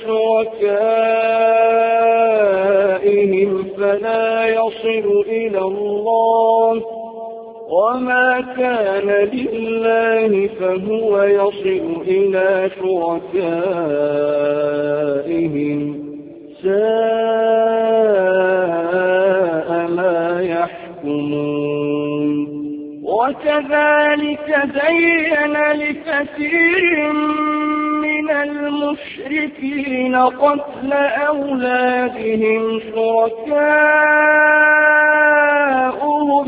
لشركائهم فلا يصل إلى الله وما كان لله فهو يصل إلى شركائهم ساء ما يحكمون وكذلك زين لكثير من المشركين قتل أولادهم شركاؤهم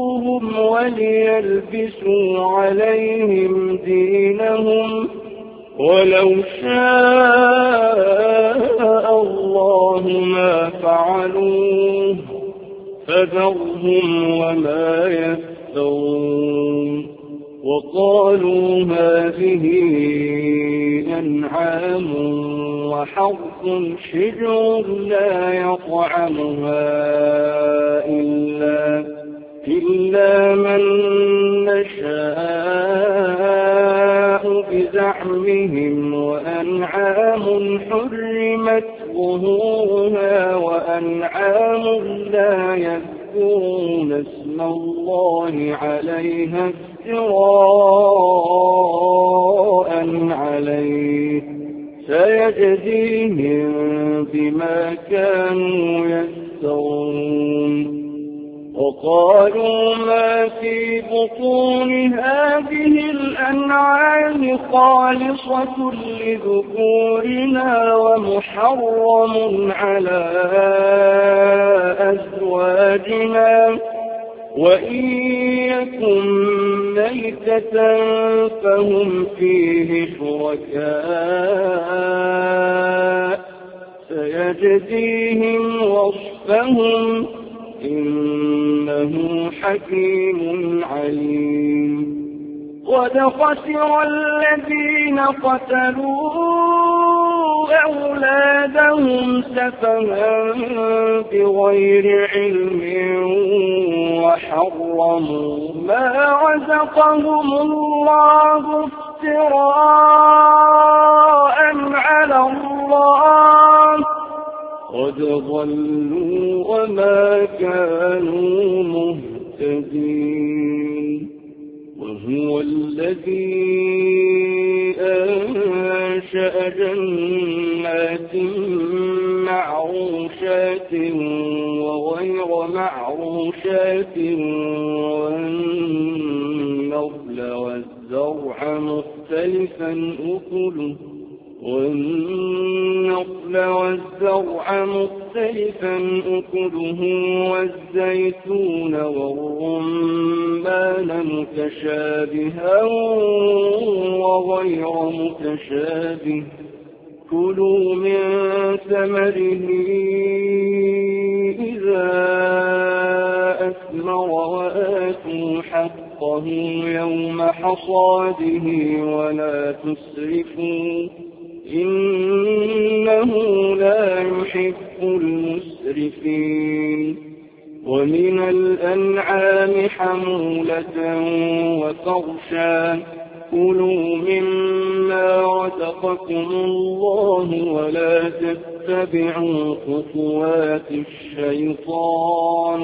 ليردوهم وليلبسوا عليهم دينهم ولو شاء الله ما فعلوه فذرهم وما يفترون وقالوا هذه أنعام وحرث حجر لا يطعمها إلا من نشاء بزعمهم وأنعام حرمت ظهورها وأنعام لا يذكرون اسم الله عليها افتراء عليه سيجزيهم بما كانوا يفترون وقالوا ما في بطون هذه الأنعام خالصة لذكورنا ومحرم على أزواجنا وإن يكن ميتة فهم فيه شركاء سيجزيهم وصفهم إنه حكيم عليم قد خسر الذين قتلوا أولادهم سفها بغير علم وحرموا ما رزقهم الله افتراء على الله قد ضلوا وما كانوا مهتدين وهو الذي أنشأ جنات معروشات وغير معروشات والنخل والزرع مختلفا أكله والزيتون والرمان متشابها وغير متشابه كلوا من ثمره إذا أثمر وآتوا حقه يوم حصاده ولا تسرفوا إنه لا يحب المسرفين ومن الأنعام حمولة وفرشا كلوا مما رزقكم الله ولا تتبعوا خطوات الشيطان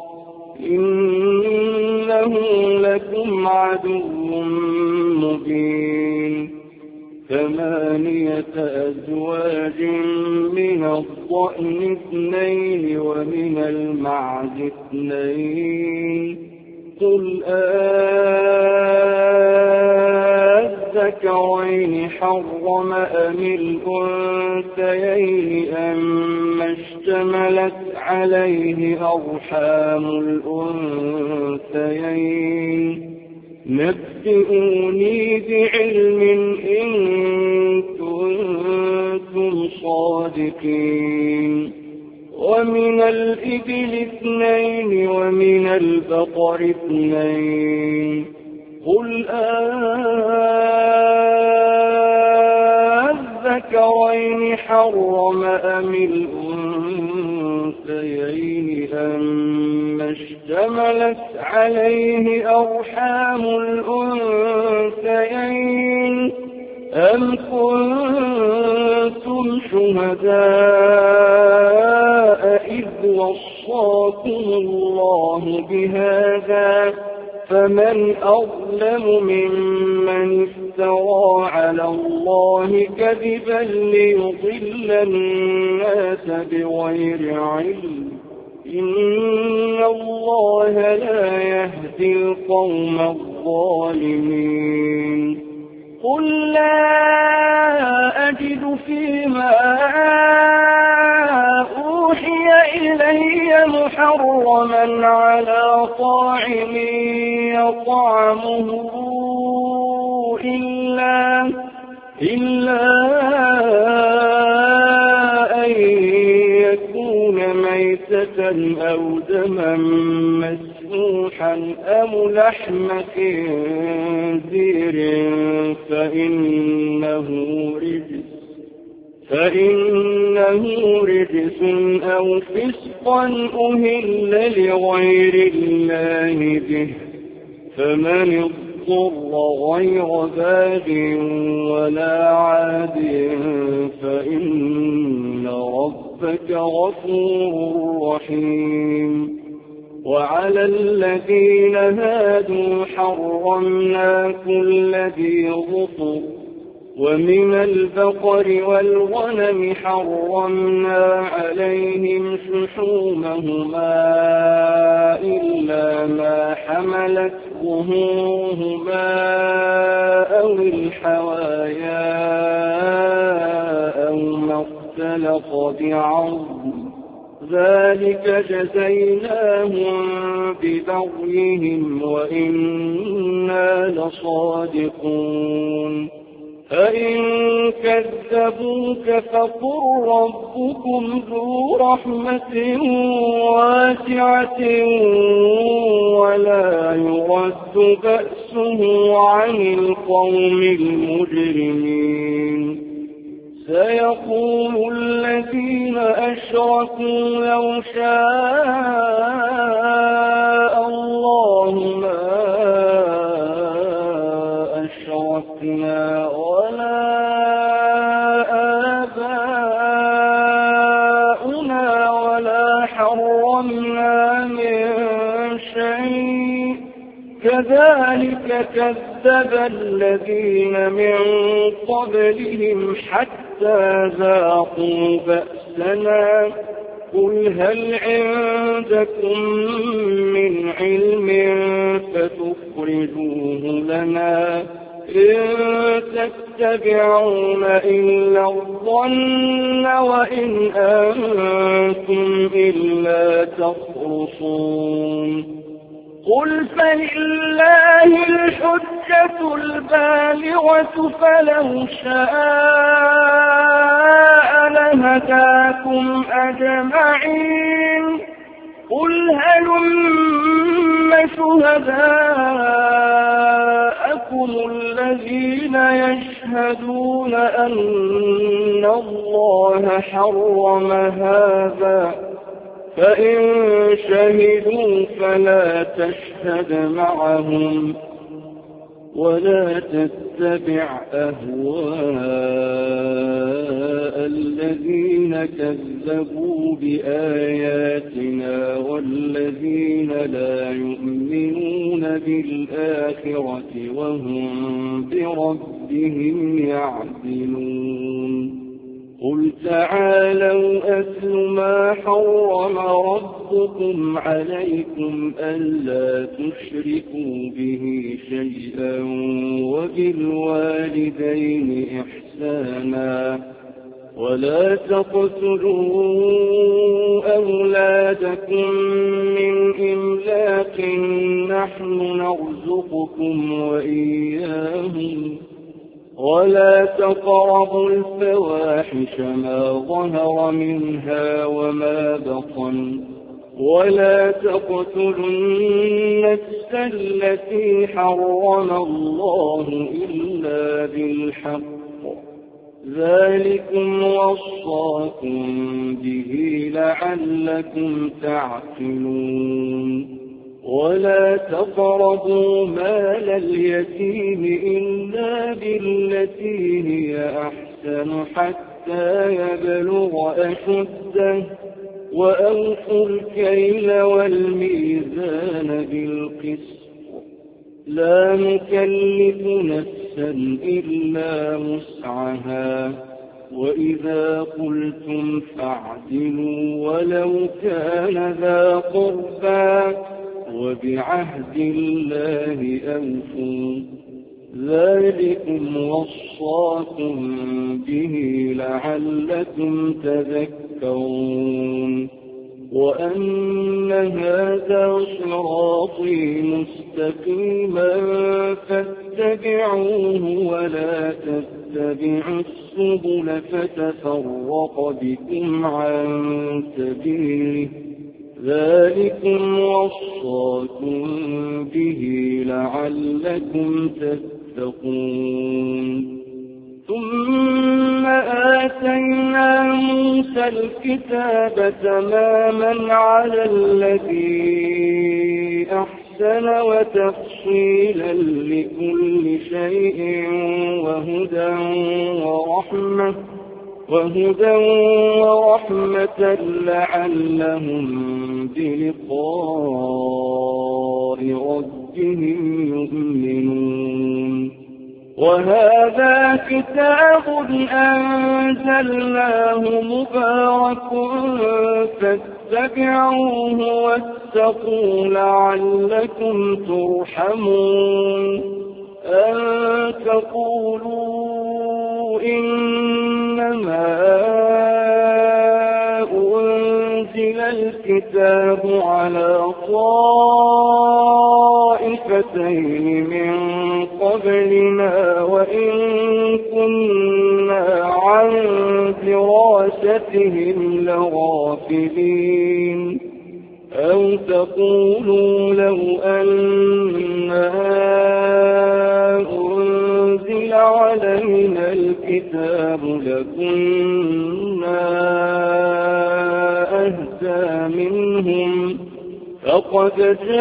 إنه لكم عدو مبين 8 أزواج من الضأن 2 ومن المعز 2 قل الذكرين حرم أم الأنثيين أما اشتملت عليه أرحام الأنثيين نبئوني بعلم إن كنتم صادقين ومن الإبل 2 ومن البقر 2 قل الذكرين حرم أم الأنثيين أما اشتملت عليه أرحام الأنثيين أم كنتم شهداء إذ وصاكم الله بهذا فمن أظلم ممن افترى على الله كذبا ليضل الناس بغير علم إن الله لا يهدي القوم الظالمين قل لا أجد فيما أوحي إلي محرما على طاعم إلا أن يكون ميتة أو دما مسفوحا أو لحم خنزير فإنه رجس أو فسقا أهل لغير الله به فمن اضطر غير باغ ولا عاد فإن ربك غفور رحيم وعلى الذين هادوا حرمنا كل ذي ظفر ومن البقر والغنم حرمنا عليهم شحومهما إلا ما حملت ظهورهما أو الحوايا أو ما اختلط بعظم ذلك جزيناهم ببغيهم وإنا لصادقون فإن كذبوك فقل ربكم ذو رحمة واسعة ولا يرد بأسه عن القوم المجرمين سيقول الذين أشركوا لو شاء الله ما أشركنا ولا آباؤنا ولا حرمنا من شيء كذلك كذب الذين من قبلهم حتى ذاقوا بأسنا قل هل عندكم من علم فتخرجوه لنا إن تتبعون إلا الظن وإن أنتم إلا تخرصون قل فلله الحجة البالغة فلو شاء لهداكم أجمعين قل هلم شهداءكم الذين يشهدون أن الله حرم هذا فإن شهدوا فلا تشهد معهم ولا تتبع أهواء الذين كذبوا بآياتنا والذين لا يؤمنون بالآخرة وهم بربهم يعدلون قل تعالوا أتل ما حرم ربكم عليكم ألا تشركوا به شيئا وبالوالدين إحسانا ولا تقتلوا أولادكم من إملاق نحن نرزقكم وإياهم ولا تقربوا الفواحش ما ظهر منها وما بطن ولا تقتلوا النفس التي حرم الله إلا بالحق ذلكم وصاكم به لعلكم تعقلون ولا تقربوا مال اليتيم إلا بالتي هي أحسن حتى يبلغ أشده وأوفوا الكيل والميزان بالقسط لا نكلف نفسا إلا وسعها وإذا قلتم فاعدلوا ولو كان ذا قربى وبعهد الله أوفوا ذلكم وصاكم به لعلكم تذكرون وأن هذا صراطي مستقيما فاتبعوه ولا تتبعوا السبل فتفرق بكم عن سبيله ذلكم وصاكم به لعلكم تتقون ثم آتينا موسى الكتاب تماما على الذي أحسن وتفصيلا لكل شيء وهدى ورحمة لعلهم بلقاء ربهم يؤمنون وهذا كتاب أنزلناه مبارك فاتبعوه واتقوا لعلكم ترحمون أن تقولوا إنما أنزل الكتاب على طائفتين من قبلنا وإن كنا عن دراستهم لغافلين أو تقولوا لو أنا أنزل علينا الكتاب لكنا أهدى منهم فقد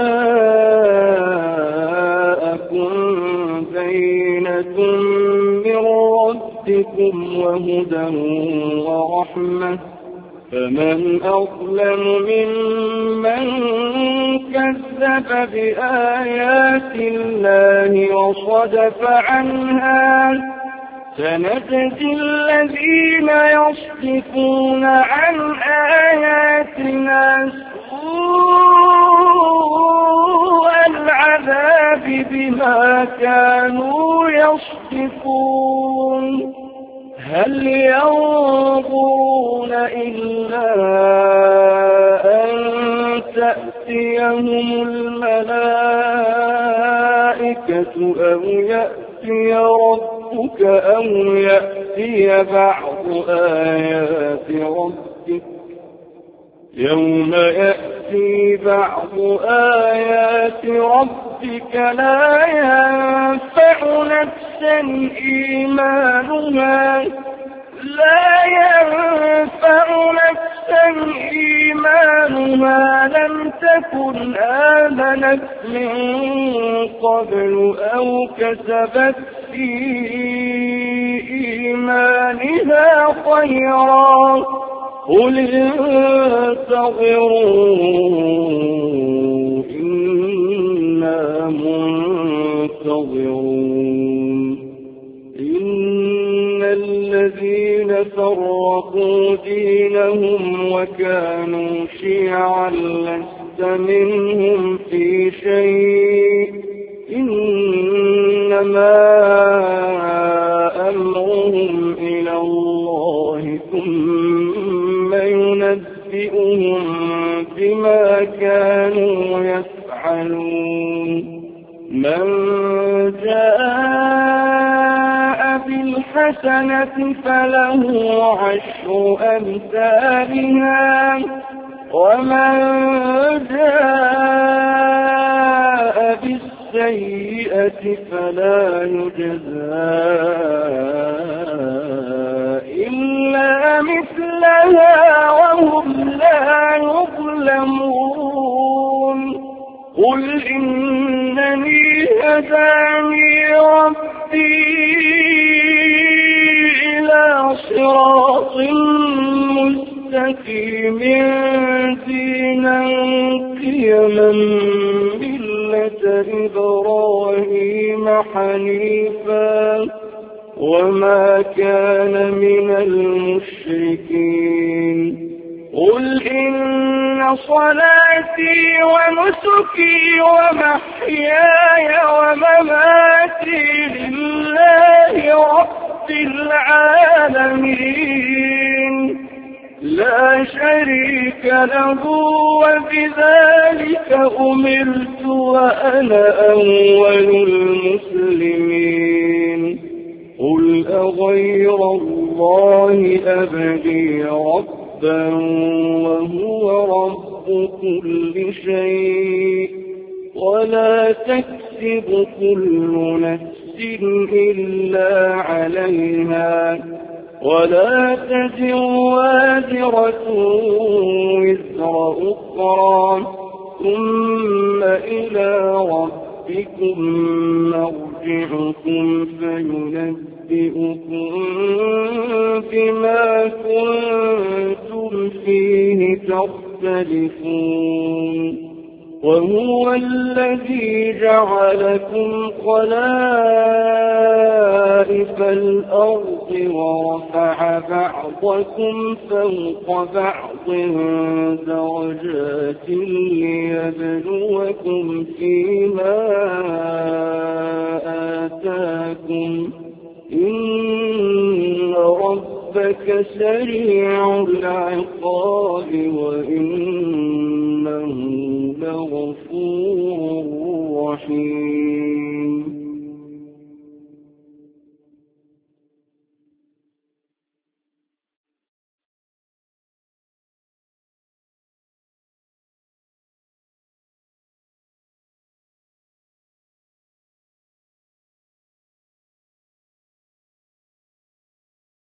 جاءكم بينة من ربكم وهدى ورحمة فمن أظلم ممن كذب بآيات الله وصدف عنها سنجزي الذين يصدفون عن آياتنا سوء العذاب بما كانوا يصدفون هل ينظرون إلا أن تأتيهم الملائكة أو يأتي ربك أو يأتي بعض آيات ربك يوم يأتي بعض آيات ربك لا ينفع نفسا إيمانها لم تكن آمنت من قبل أو كسبت في إيمانها خيرا قل انتظروا إنا منتظرون إن الذين فرقوا دينهم وكانوا شيعا لست منهم في شيء إنما أمرهم إلى الله ثم ينبئهم بما كانوا يفعلون من جاء بالحسنة فله عشر أمثالها ومن جاء بالسيئة فلا يجزى إلا مثلها وهم لا يظلمون قل إنني هداني ربي إلى صراط مستقيم دينا قيما ملة إبراهيم حنيفا وما كان من المشركين قل إن صلاتي ونسكي ومحياي ومماتي لله رب العالمين لا شريك له وبذلك أمرت وأنا أول المسلمين قل أغير الله أبغي ربا وهو رب كل شيء ولا تكسب كل نفس إلا عليها ولا تزر وازرة وزر أخرى ثم إلى ربكم مرجعكم فينبئكم بما كنتم فيه تختلفون وهو الذي جعلكم خلائف الأرض ورفع بعضكم فوق بعض درجات ليبلوكم فيما آتاكم إن ربك سريع العقاب وإنه لغفور رحيم